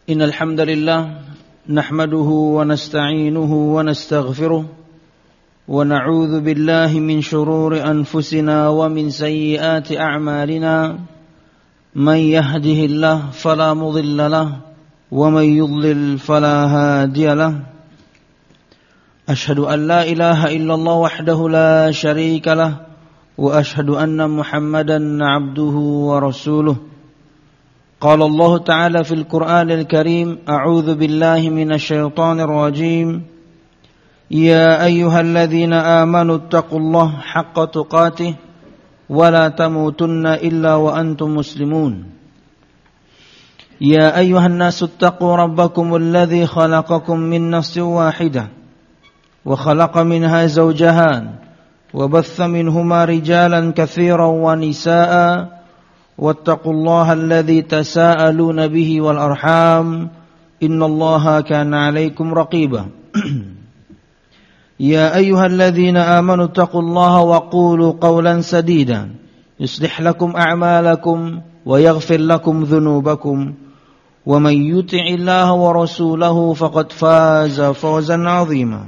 إن الحمد لله نحمده ونستعينه ونستغفره ونعوذ بالله من شرور أنفسنا ومن سيئات أعمالنا من يهده الله فلا مضل له ومن يضلل فلا هادي له أشهد أن لا إله إلا الله وحده لا شريك له وأشهد أن محمدا عبده ورسوله قال الله تعالى في القرآن الكريم أعوذ بالله من الشيطان الرجيم يا أيها الذين آمنوا اتقوا الله حق تقاته ولا تموتن إلا وأنتم مسلمون يا أيها الناس اتقوا ربكم الذي خلقكم من نفس واحدة وخلق منها زوجها وبث منهما رجالا كثيرا ونساء واتقوا الله الذي تساءلون به والأرحام إن الله كان عليكم رقيبا يا أيها الذين آمنوا اتقوا الله وقولوا قولا سديدا يصلح لكم أعمالكم ويغفر لكم ذنوبكم ومن يطع الله ورسوله فقد فاز فوزا عظيما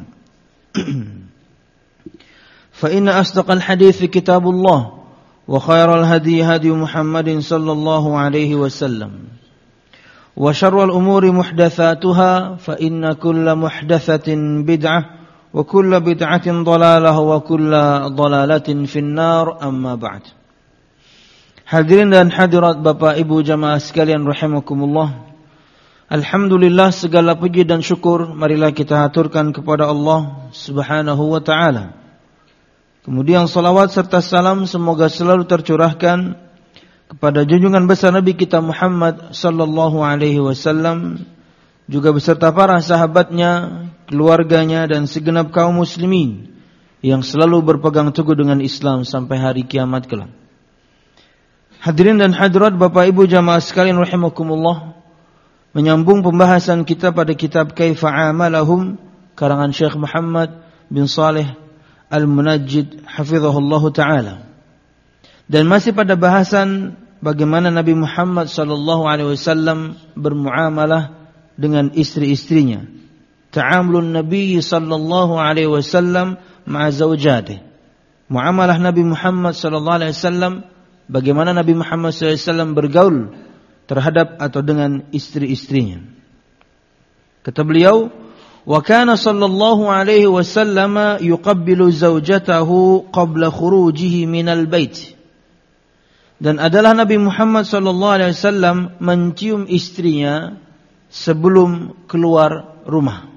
فإن أصدق الحديث كتاب الله وخير الهدي هدي محمد صلى الله عليه وسلم وشر الأمور محدثاتها فإن كل محدثة بدعة وكل بدعة ضلالة وكل ضلالة في النار أما بعد. Hadirin dan hadirat Bapak Ibu jamaah sekalian rahimakumullah. Alhamdulillah, segala puji dan syukur marilah kita haturkan kepada Allah Subhanahu wa taala. Kemudian salawat serta salam semoga selalu tercurahkan kepada junjungan besar Nabi kita Muhammad sallallahu alaihi wasallam, juga beserta para sahabatnya, keluarganya dan segenap kaum muslimin yang selalu berpegang teguh dengan Islam sampai hari kiamat kelak. Hadirin dan hadirat Bapak Ibu jamaah sekalian rahimakumullah, menyambung pembahasan kita pada kitab Kaifa Amalahum karangan Syekh Muhammad bin Saleh Al-Munajjid hafizahullahu ta'ala. Dan masih pada bahasan bagaimana Nabi Muhammad sallallahu alaihi wasallam bermuamalah dengan istri-istrinya. Ta'amulun Nabi sallallahu alaihi wasallam ma'a zawjatihi. Muamalah Nabi Muhammad sallallahu alaihi wasallam, bagaimana Nabi Muhammad sallallahu alaihi wasallam bergaul terhadap atau dengan istri-istrinya. Kata beliau, wa kana sallallahu alaihi wasallam yuqabbilu zawjatahu qabla khurujihi minal bait. Dan adalah Nabi Muhammad sallallahu alaihi wasallam mencium istrinya sebelum keluar rumah.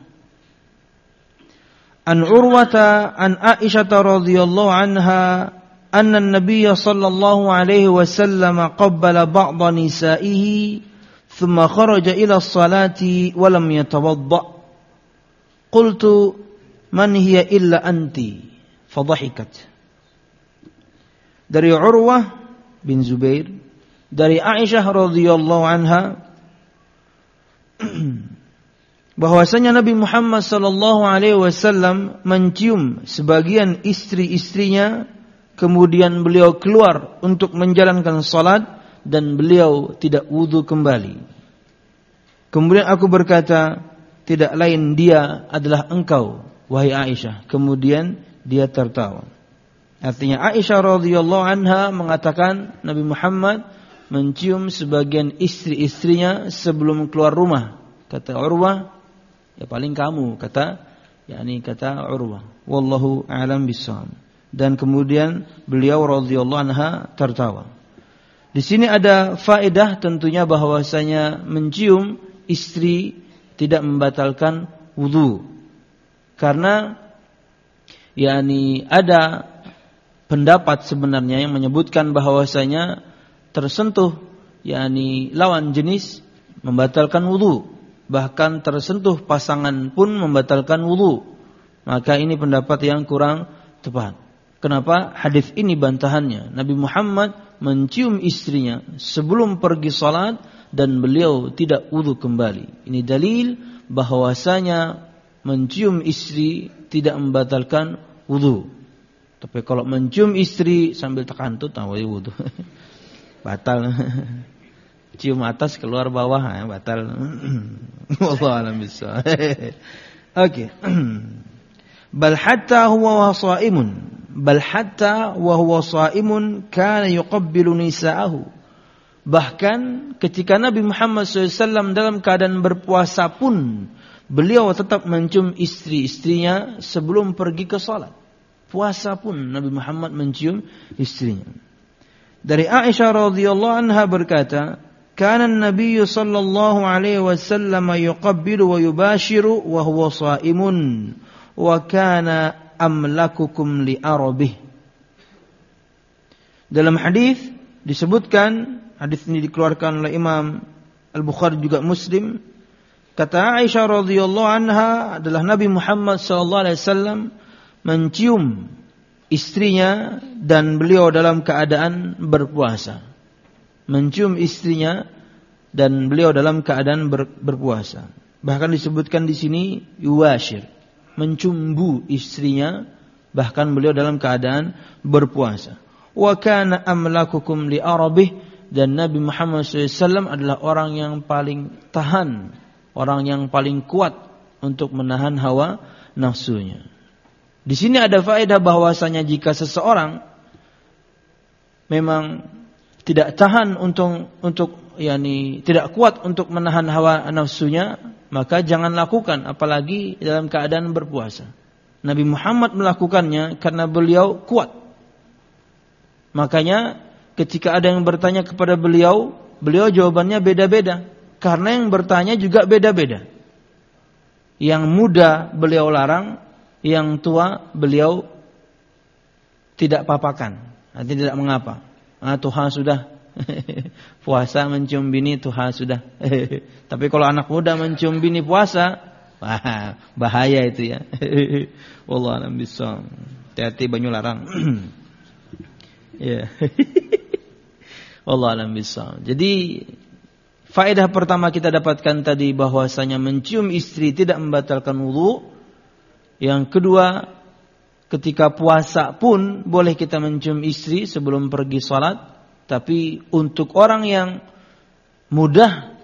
An Urwata an Aisyah radhiyallahu anha anna an-nabiy sallallahu alaihi wasallam qabbala ba'd nisa'ihi thumma kharaja ila as-salati wa lam yatawadda. Qultu man hiya illa anti, fadhahikat. Dari Urwah bin Zubair, dari Aisyah radhiyallahu anha, bahwasanya Nabi Muhammad sallallahu alaihi wasallam mencium sebagian istri-istrinya, kemudian beliau keluar untuk menjalankan salat dan beliau tidak wudu kembali. Kemudian aku berkata, tidak lain dia adalah engkau, wahai Aisyah. Kemudian dia tertawa. Artinya Aisyah radhiyallahu anha mengatakan Nabi Muhammad mencium sebagian istri-istrinya sebelum keluar rumah. Kata Urwah, ya paling kamu, kata Urwah. Wallahu a'lam bissawab. Dan kemudian beliau radhiyallahu anha tertawa. Di sini ada faedah tentunya bahwasanya mencium istri tidak membatalkan wudu. Karena ada pendapat sebenarnya yang menyebutkan bahwasanya tersentuh lawan jenis membatalkan wudu, bahkan tersentuh pasangan pun membatalkan wudu. Maka ini pendapat yang kurang tepat. Kenapa? Hadis ini bantahannya. Nabi Muhammad mencium istrinya sebelum pergi salat dan beliau tidak wudu kembali. Ini dalil bahwasanya mencium istri tidak membatalkan wudu. Tapi kalau mencium istri sambil tekantut, wudu batal. Cium atas keluar bawah, batal. Wallahu a'lam bishawab. Oke. Bal hatta huwa shaimun kana yuqabbilu nisa'ahu. Bahkan ketika Nabi Muhammad SAW dalam keadaan berpuasa pun beliau tetap mencium istri-istrinya sebelum pergi ke salat. Puasa pun Nabi Muhammad mencium istrinya. Dari Aisyah radhiyallahu anha berkata, "Kana an-nabiy sallallahu alaihi wasallam yuqabbilu wa yubashiru wa huwa shaimun wa kana amlakukum li arabih." Dalam hadis disebutkan, hadis ini dikeluarkan oleh Imam Al-Bukhari juga Muslim, kata Aisyah radhiyallahu anha adalah Nabi Muhammad sallallahu alaihi wasallam mencium istrinya dan beliau dalam keadaan berpuasa. Mencium istrinya dan beliau dalam keadaan berpuasa. Bahkan disebutkan di sini yuwashir, mencumbu istrinya, bahkan beliau dalam keadaan berpuasa. Wa kana amlakukum li arabih, dan Nabi Muhammad SAW adalah orang yang paling tahan, orang yang paling kuat untuk menahan hawa nafsunya. Di sini ada faedah bahwasanya jika seseorang memang tidak tahan untuk tidak kuat untuk menahan hawa nafsunya, maka jangan lakukan, apalagi dalam keadaan berpuasa. Nabi Muhammad melakukannya karena beliau kuat. Makanya ketika ada yang bertanya kepada beliau jawabannya beda-beda, karena yang bertanya juga beda-beda. Yang muda beliau larang, yang tua beliau tidak papakan, artinya tidak mengapa. Tuhan sudah puasa mencium bini, Tuhan sudah. Tapi kalau anak muda mencium bini puasa, bahaya itu ya. Wallahu a'lam bishawab. Hati-hati banyu larang. Ya. Wallahu a'lam bishawab. Jadi faedah pertama kita dapatkan tadi bahwasanya mencium istri tidak membatalkan wudu. Yang kedua, ketika puasa pun boleh kita mencium istri sebelum pergi salat, tapi untuk orang yang mudah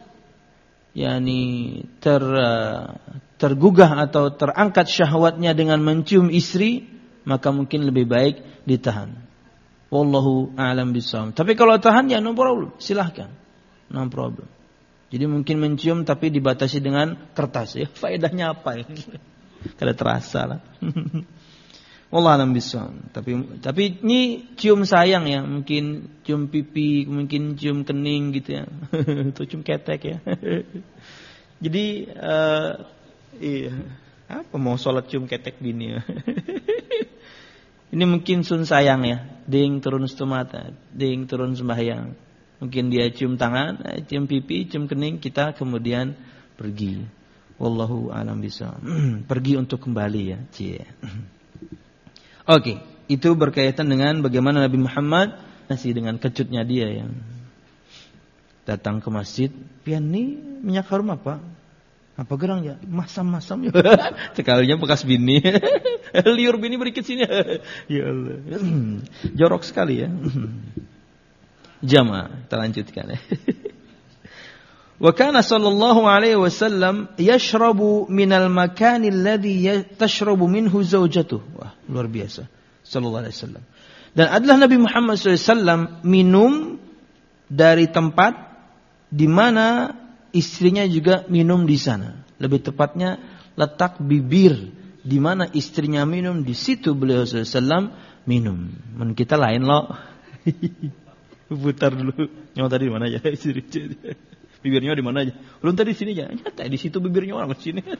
tergugah atau terangkat syahwatnya dengan mencium istri, maka mungkin lebih baik ditahan. Wallahu a'lam bishawab. Tapi kalau tahan ya no problem, silahkan. No problem. Jadi mungkin mencium tapi dibatasi dengan kertas ya. Faedahnya apa ya? Kada terasa lah. Wallahu a'lam bishawab. Tapi ini cium sayang ya, mungkin cium pipi, mungkin cium kening gitu ya. Atau cium ketek ya. Jadi iya, apa mau sholat cium ketek bini ya. Ini mungkin sun sayang ya, ding turun stomata, ding turun sembahyang. Mungkin dia cium tangan, cium pipi, cium kening, kita kemudian pergi. Wallahu a'lam bishawab. Pergi untuk kembali ya, cie. Oke, itu berkaitan dengan bagaimana Nabi Muhammad masih dengan kecutnya dia yang datang ke masjid, pian ni minyak harum apa? Apa gerang ya? Masam-masam ya. Sekalinya bekas bini. Liur bini berikut sini. Ya Allah. Jorok sekali ya. Jamaah, kita lanjutkan ya. Wa kana sallallahu alaihi wasallam yashrabu minal makani alladhi tashrabu minhu zawjatuh. Wah, luar biasa. Sallallahu alaihi wasallam. Dan adalah Nabi Muhammad SAW minum dari tempat di mana istrinya juga minum di sana. Lebih tepatnya letak bibir di mana istrinya minum, di situ beliau SAW minum. Men kita lain loh. Putar dulu. Nyawa tadi di mana aja? Bibirnya di mana aja? Belum tadi di sini aja. Nyata di situ bibirnya orang ke sini.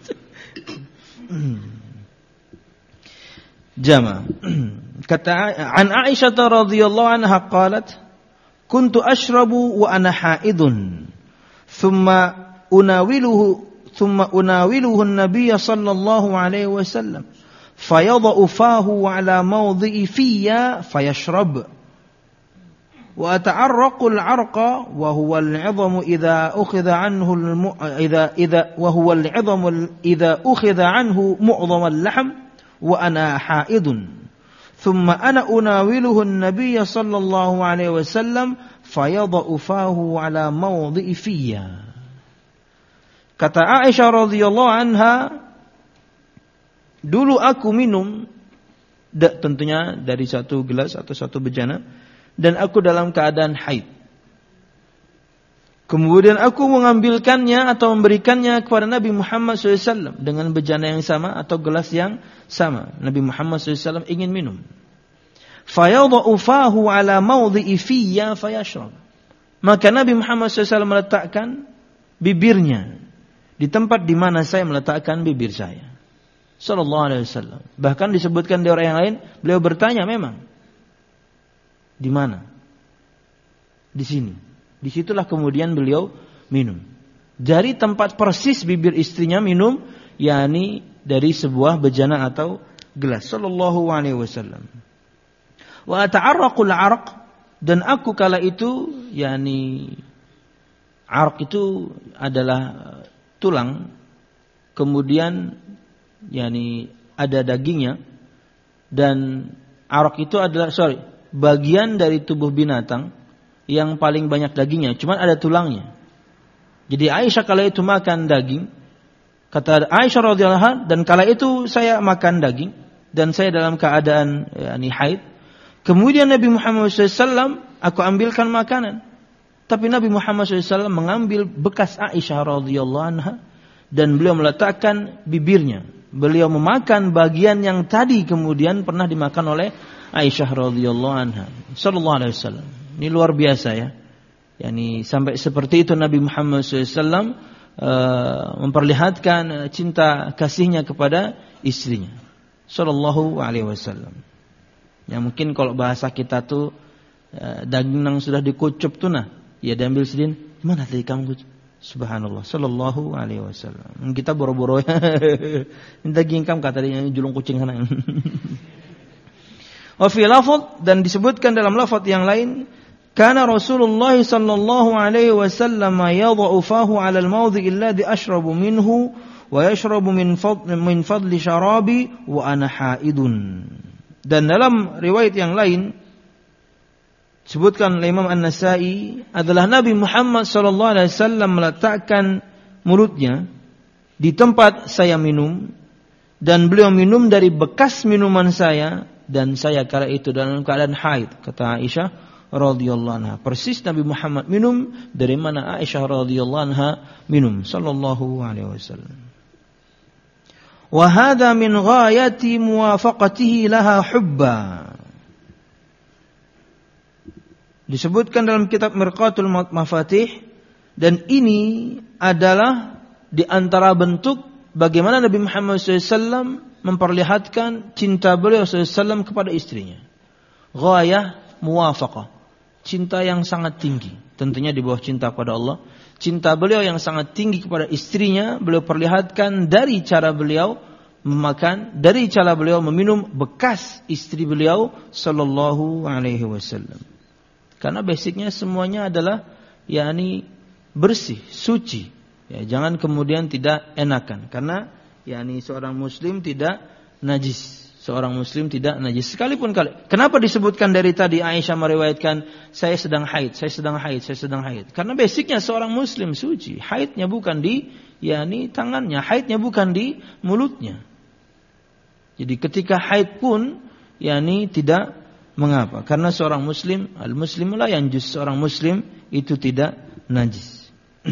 Jama. Kata an Aisyah radhiyallahu anha qalat, "Kuntu ashrabu wa ana haidun." Thumma unawiluhu an-nabiy sallallahu alaihi wasallam fayadha'u fahu ala mawdhi'i fiyya fayashrab wa ata'arraqu al-'arqa wa huwa al-'idhamu idha ukhidha 'anhu mu'dham al-lahm wa ana haidun thumma ana unawiluhu an-nabiy sallallahu alaihi wasallam fayadha'u fahu ala mawdhi'i fiyya. Kata Aisyah radhiyallahu anha, dulu aku minum, tentunya dari satu gelas atau satu bejana, dan aku dalam keadaan haid. Kemudian aku mengambilkannya atau memberikannya kepada Nabi Muhammad SAW dengan bejana yang sama atau gelas yang sama. Nabi Muhammad SAW ingin minum. Fayadha'u fahu ala mawdhi'i fiyya fayashrab. Maka Nabi Muhammad SAW meletakkan bibirnya di tempat di mana saya meletakkan bibir saya. Sallallahu alaihi wasallam. Bahkan disebutkan di orang yang lain, beliau bertanya memang, di mana? Di sini. Disitulah kemudian beliau minum. Dari tempat persis bibir istrinya minum, yakni dari sebuah bejana atau gelas. Sallallahu alaihi wasallam. Wa ata'arraqul 'araq, dan aku kala itu, yakni araq itu adalah tulang, kemudian yakni ada dagingnya, dan araq itu adalah bagian dari tubuh binatang yang paling banyak dagingnya, cuman ada tulangnya. Jadi Aisyah kala itu makan daging, kata Aisyah radhiyallahu anha, dan kala itu saya makan daging dan saya dalam keadaan yakni haid. Kemudian Nabi Muhammad SAW aku ambilkan makanan. Tapi Nabi Muhammad SAW mengambil bekas Aisyah radhiyallahu anha dan beliau meletakkan bibirnya. Beliau memakan bagian yang tadi kemudian pernah dimakan oleh Aisyah radhiyallahu anha. Sallallahu alaihi wasallam. Ini luar biasa ya. Yani sampai seperti itu Nabi Muhammad SAW memperlihatkan cinta kasihnya kepada istrinya. Sallallahu alaihi wasallam. Ya mungkin kalau bahasa kita tuh daging yang sudah dikucup tuh nah. Ya diambil sedikit, mana tadi kamu? Subhanallah, sallallahu alaihi wasallam. Kita boro-boro ya. Minta gingkam kata dia julung kucing sana. Wa fi lafaz, dan disebutkan dalam lafaz yang lain, kana Rasulullah sallallahu alaihi wasallam yadha'u fahu 'ala al-mawdhi' alladhi ashrabu minhu wa yashrabu min fadli syarabi wa ana haidun. Dan dalam riwayat yang lain sebutkan oleh Imam An-Nasa'i adalah Nabi Muhammad sallallahu alaihi wasallam meletakkan mulutnya di tempat saya minum dan beliau minum dari bekas minuman saya dan saya kala itu dalam keadaan haid, kata Aisyah radhiyallahu anha. Persis Nabi Muhammad minum dari mana Aisyah radhiyallahu anha minum sallallahu alaihi wasallam. Wa hadha min ghayati muwafaqatihi laha hubba. Disebutkan dalam kitab Mirqatul Mafatih, dan ini adalah di antara bentuk bagaimana Nabi Muhammad SAW memperlihatkan cinta beliau SAW kepada istrinya. Ghayah muwafaqah, cinta yang sangat tinggi, tentunya di bawah cinta kepada Allah. Cinta beliau yang sangat tinggi kepada istrinya beliau perlihatkan dari cara beliau memakan, dari cara beliau meminum bekas istri beliau sallallahu alaihi wasallam. Karena basicnya semuanya adalah yakni bersih, suci. Ya, jangan kemudian tidak enakan. Karena yakni seorang muslim tidak najis. Seorang muslim tidak najis. Sekalipun kenapa disebutkan dari tadi Aisyah meriwayatkan saya sedang haid, saya sedang haid, saya sedang haid. Karena basicnya seorang muslim suci. Haidnya bukan di yakni tangannya, haidnya bukan di mulutnya. Jadi ketika haid pun yakni tidak mengapa? Karena seorang muslim, al-muslimu la yanjus, seorang muslim itu tidak najis.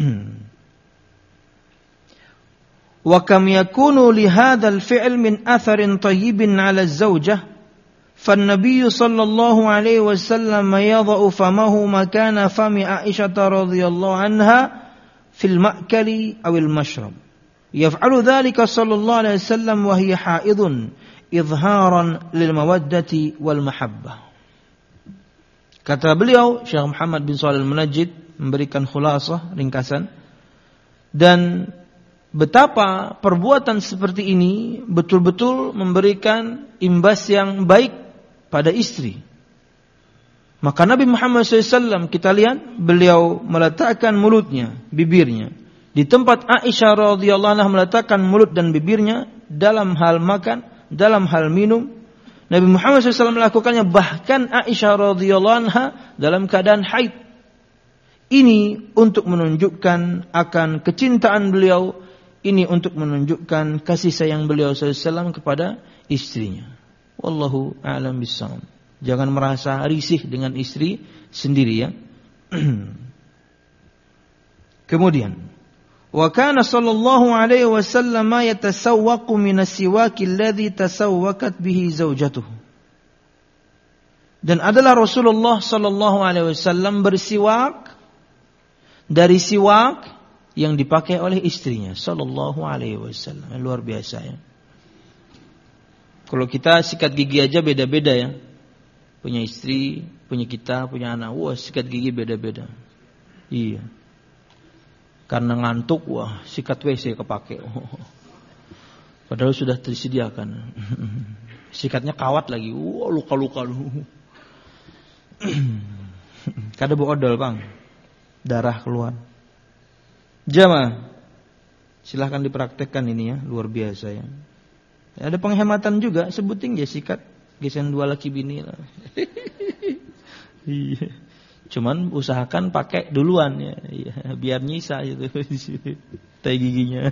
Wa kam yakunu li hadzal fi'l min atharin tayyibin 'ala az-zawjah, fan-nabiy sallallahu alaihi wasallam yadha'u famahu makana fami Aisyah radhiyallahu anha fil ma'kali aw al-mashrab. Yaf'alu dhalika sallallahu alaihi wasallam wa hiya haidun izharan lil mawaddati wal mahabbah. Kata beliau Syekh Muhammad bin Shalih Al-Munajjid memberikan khulasah, ringkasan, dan betapa perbuatan seperti ini betul-betul memberikan imbas yang baik pada istri. Maka Nabi Muhammad SAW kita lihat beliau meletakkan mulutnya, bibirnya di tempat Aisyah radhiyallahu anha meletakkan mulut dan bibirnya dalam hal makan, dalam hal minum. Nabi Muhammad SAW melakukannya, bahkan Aisyah radhiyallahu anha dalam keadaan haid. Ini untuk menunjukkan akan kecintaan beliau, ini untuk menunjukkan kasih sayang beliau sallallahu alaihi wasallam kepada istrinya. Wallahu a'lam bissawab. Jangan merasa risih dengan istri sendiri ya. Kemudian, wa kana sallallahu alaihi wasallam yatasawwaqu min as-siwaki alladhi tasawwakat bihi zawjatuhu. Dan adalah Rasulullah sallallahu alaihi wasallam bersiwak dari siwak yang dipakai oleh istrinya sallallahu alaihi wasallam. Luar biasa ya. Kalau kita sikat gigi aja beda-beda ya. Punya istri, punya kita, punya anak, wah sikat gigi beda-beda. Iya. Karena ngantuk, wah sikat WC kepake. Padahal sudah disediakan. Sikatnya kawat lagi, wah luka-luka lu. Kada beodol bang, darah keluar. Jamaah, silahkan dipraktekkan ini ya, luar biasa ya. Ada penghematan juga, sebutin ya sikat, gesen 2 laki bini lah. Iya. Cuman usahakan pakai duluan ya, biar nyisa gitu, tai giginya.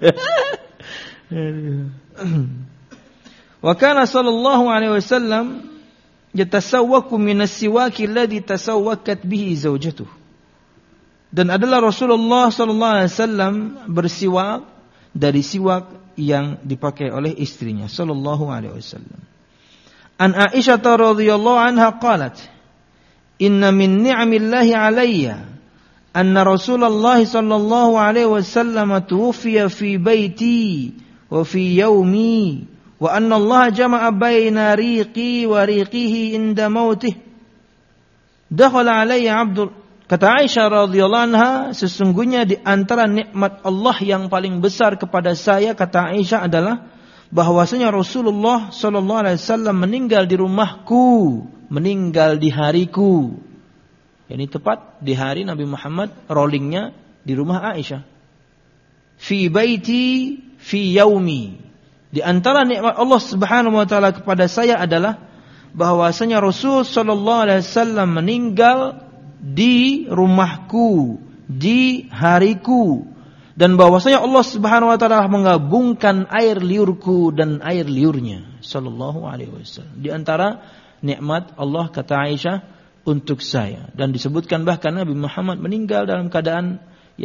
Wa kana sallallahu alaihi wasallam yatasawwaku min as-siwaki alladhi tasawwakat bihi zawjatuhu. Dan adalah Rasulullah sallallahu alaihi wasallam bersiwak dari siwak yang dipakai oleh istrinya sallallahu alaihi wasallam. An Aisyah radhiyallahu anha qalat, "Inna min ni'amillahi 'alayya anna Rasulullah sallallahu alaihi wasallam tuwfiya fi baiti wa fi yaumi wa anna Allah jama'a baina riqi wa riqihi inda mautih." Dakhala alayya Abdul, kata Aisyah radhiyallahu anha, sesungguhnya di antara nikmat Allah yang paling besar kepada saya, kata Aisyah, adalah bahwasanya Rasulullah sallallahu alaihi wasallam meninggal di rumahku, meninggal di hariku. Ini tepat di hari Nabi Muhammad rollingnya di rumah Aisyah. Fi baiti fi yaumi. Di antara nikmat Allah Subhanahu wa taala kepada saya adalah bahwasanya Rasul sallallahu alaihi wasallam meninggal di rumahku, di hariku, dan bahwasanya Allah Subhanahu wa taala menggabungkan air liurku dan air liurnya sallallahu alaihi wasallam. Di antara nikmat Allah, kata Aisyah, untuk saya, dan disebutkan bahkan Nabi Muhammad meninggal dalam keadaan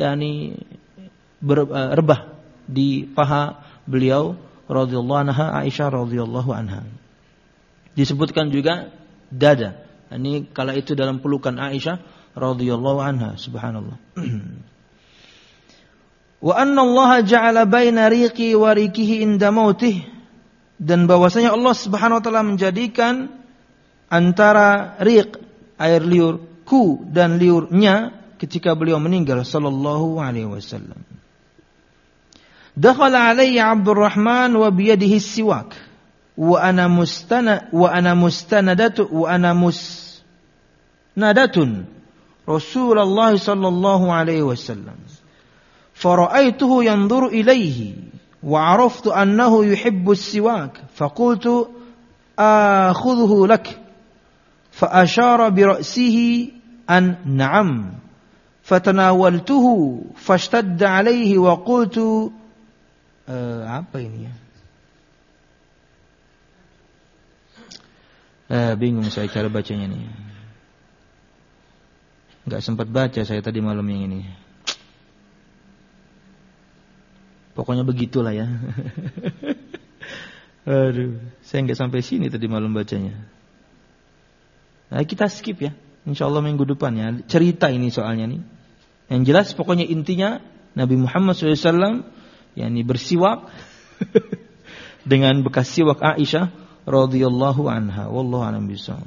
rebah di paha beliau radhiyallahu anha, Aisyah radhiyallahu anha. Disebutkan juga dada. Ini kala itu dalam pelukan Aisyah radhiyallahu anha, subhanallah. Wa anna Allah ja'ala baina riqi wa riqihi inda mautih, dan bahwasanya Allah Subhanahu wa taala menjadikan antara riq, air liurku, dan liurnya ketika beliau meninggal sallallahu alaihi wasallam. Dakhala alayya Abdurrahman wa biyadihi siwak wa ana musnadatun Rasulullah sallallahu alaihi wasallam. Fara'aituhu yanzuru ilayhi wa 'araftu annahu yuhibbu as-siwak faqultu akhudhuhu lak fa ashara bi ra'sihi an na'am fatanawaltuhu fashtadda alayhi wa qultu apa ini ya? Bingung saya cara bacanya nih. Enggak sempat baca saya tadi malam yang ini. Pokoknya begitulah ya. Aduh, saya enggak sampai sini tadi malam bacanya. Nah, kita skip ya. Insyaallah minggu depan ya. Cerita ini soalnya nih. Yang jelas pokoknya intinya Nabi Muhammad SAW bersiwak dengan bekas siwak Aisyah radhiyallahu anha. Wallahu a'lam bishawab.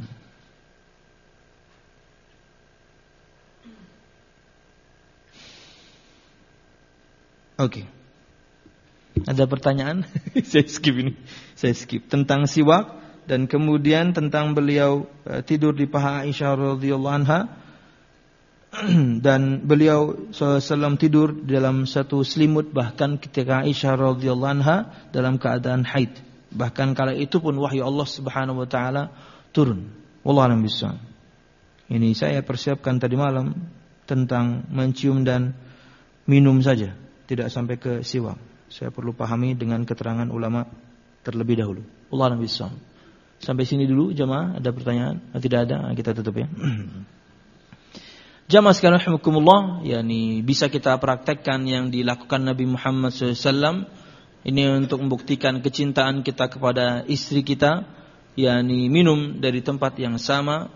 Oke. Ada pertanyaan? Saya skip tentang siwak, dan kemudian tentang beliau tidur di paha Aisyah radhiyallahu anha, dan beliau SAW tidur dalam satu selimut, bahkan ketika Aisyah radhiyallahu anha dalam keadaan haid. Bahkan kala itu pun wahyu Allah Subhanahu wa taala turun. Wallahu a'lam bishawab. Ini saya persiapkan tadi malam tentang mencium dan minum saja, tidak sampai ke siwak. Saya perlu pahami dengan keterangan ulama terlebih dahulu. Wallahu a'lam bishawab. Sampai sini dulu jamaah, ada pertanyaan? Tidak ada, kita tutup ya. Jamaah sekalian rahimakumullah, yakni bisa kita praktekkan yang dilakukan Nabi Muhammad SAW. Ini untuk membuktikan kecintaan kita kepada istri kita, yakni minum dari tempat yang sama,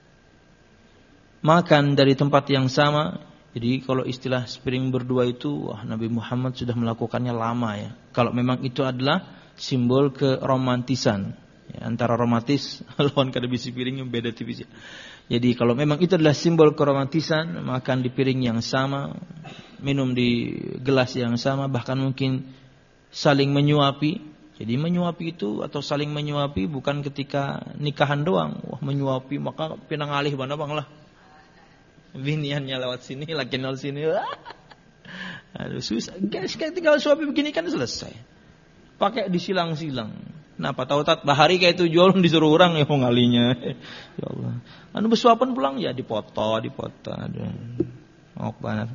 makan dari tempat yang sama. Jadi kalau istilah spiring berdua itu, Nabi Muhammad sudah melakukannya lama ya. Kalau memang itu adalah simbol keromantisan ya, antara romantis lawan kada bisi piring yang beda tipis ya. Jadi kalau memang itu adalah simbol keromantisan, makan di piring yang sama, minum di gelas yang sama, bahkan mungkin saling menyuapi. Jadi menyuapi itu atau saling menyuapi bukan ketika nikahan doang. Menyuapi maka pinang alih mana bang lah. Biniannya lewat sini, lakinya lewat sini. Aduh susah. Guys, tinggal suapi begini kan selesai. Pakai disilang-silang. Nah, apa tahu bahari kayak itu jual disuruh orang ya ngalinya. Ya Allah. Anu bersuapan pulang ya dipoto. Aduh. Oh, banget.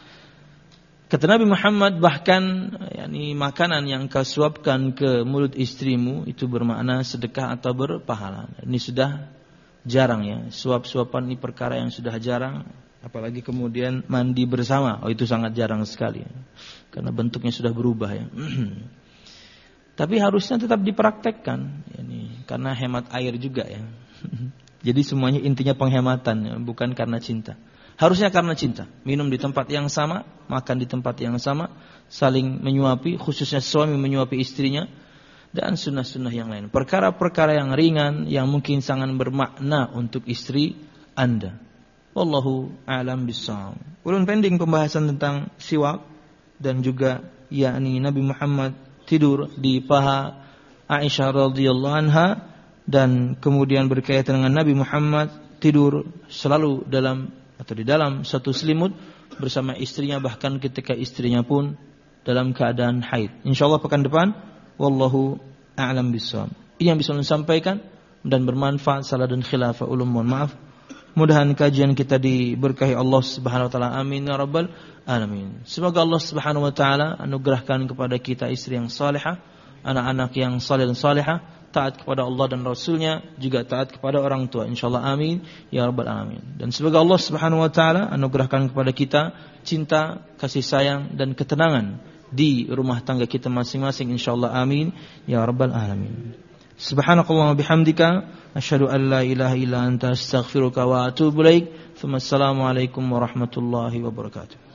Kata Nabi Muhammad, bahkan yakni makanan yang kau suapkan ke mulut istrimu itu bermakna sedekah atau berpahala. Ini sudah jarang ya. Suap-suapan ini perkara yang sudah jarang, apalagi kemudian mandi bersama. Oh, itu sangat jarang sekali. Karena bentuknya sudah berubah ya. Tapi harusnya tetap dipraktekkan yakni karena hemat air juga ya. Jadi semuanya intinya penghematan ya, bukan karena cinta. Harusnya karena cinta. Minum di tempat yang sama, makan di tempat yang sama, saling menyuapi, khususnya suami menyuapi istrinya, dan sunnah-sunnah yang lain. Perkara-perkara yang ringan, yang mungkin sangat bermakna untuk istri Anda. Wallahu a'lam bishawab. Ulun pending pembahasan tentang siwak dan juga yakni Nabi Muhammad tidur di paha Aisyah radhiyallahu anha, dan kemudian berkaitan dengan Nabi Muhammad tidur selalu di dalam satu selimut bersama istrinya, bahkan ketika istrinya pun dalam keadaan haid. Insyaallah pekan depan, wallahu a'lam bishawab. Ini yang bisa saya sampaikan dan bermanfaat. Salah dan khilaf ulum mohon maaf. Mudahan kajian kita diberkahi Allah Subhanahu wa taala. Amin ya rabbal alamin. Semoga Allah Subhanahu wa taala anugerahkan kepada kita istri yang salihah, anak-anak yang saleh dan salihah, taat kepada Allah dan Rasulnya, juga taat kepada orang tua. Insyaallah amin ya rabbal alamin. Dan semoga Allah Subhanahu wa taala anugerahkan kepada kita cinta, kasih sayang dan ketenangan di rumah tangga kita masing-masing. Insyaallah amin ya rabbal alamin. Subhanakallahumma bihamdika asyhadu an la ilaha illa anta astaghfiruka wa atubu ilaik. Assalamualaikum warahmatullahi wabarakatuh.